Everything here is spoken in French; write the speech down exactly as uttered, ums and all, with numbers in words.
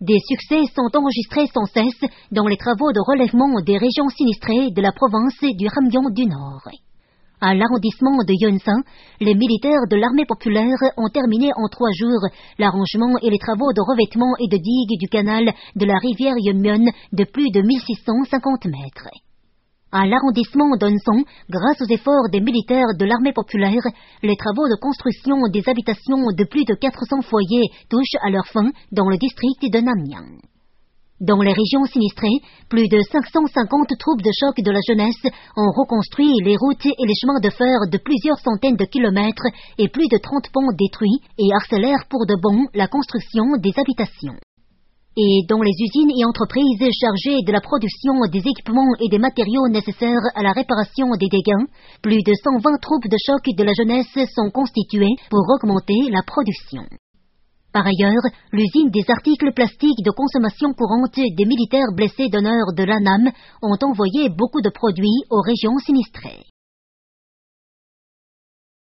Des succès sont enregistrés sans cesse dans les travaux de relèvement des régions sinistrées de la province du Ramyon du Nord. À l'arrondissement de Yeonsan, les militaires de l'armée populaire ont terminé en trois jours l'arrangement et les travaux de revêtement et de digue du canal de la rivière Yeonmyeon de plus de mille six cent cinquante mètres. À l'arrondissement d'Onson, grâce aux efforts des militaires de l'armée populaire, les travaux de construction des habitations de plus de quatre cents foyers touchent à leur fin dans le district de Namyang. Dans les régions sinistrées, plus de cinq cent cinquante troupes de choc de la jeunesse ont reconstruit les routes et les chemins de fer de plusieurs centaines de kilomètres et plus de trente ponts détruits et harcelèrent pour de bon la construction des habitations. Et dans les usines et entreprises chargées de la production des équipements et des matériaux nécessaires à la réparation des dégâts, plus de cent vingt troupes de choc de la jeunesse sont constituées pour augmenter la production. Par ailleurs, l'usine des articles plastiques de consommation courante des militaires blessés d'honneur de l'A N A M ont envoyé beaucoup de produits aux régions sinistrées.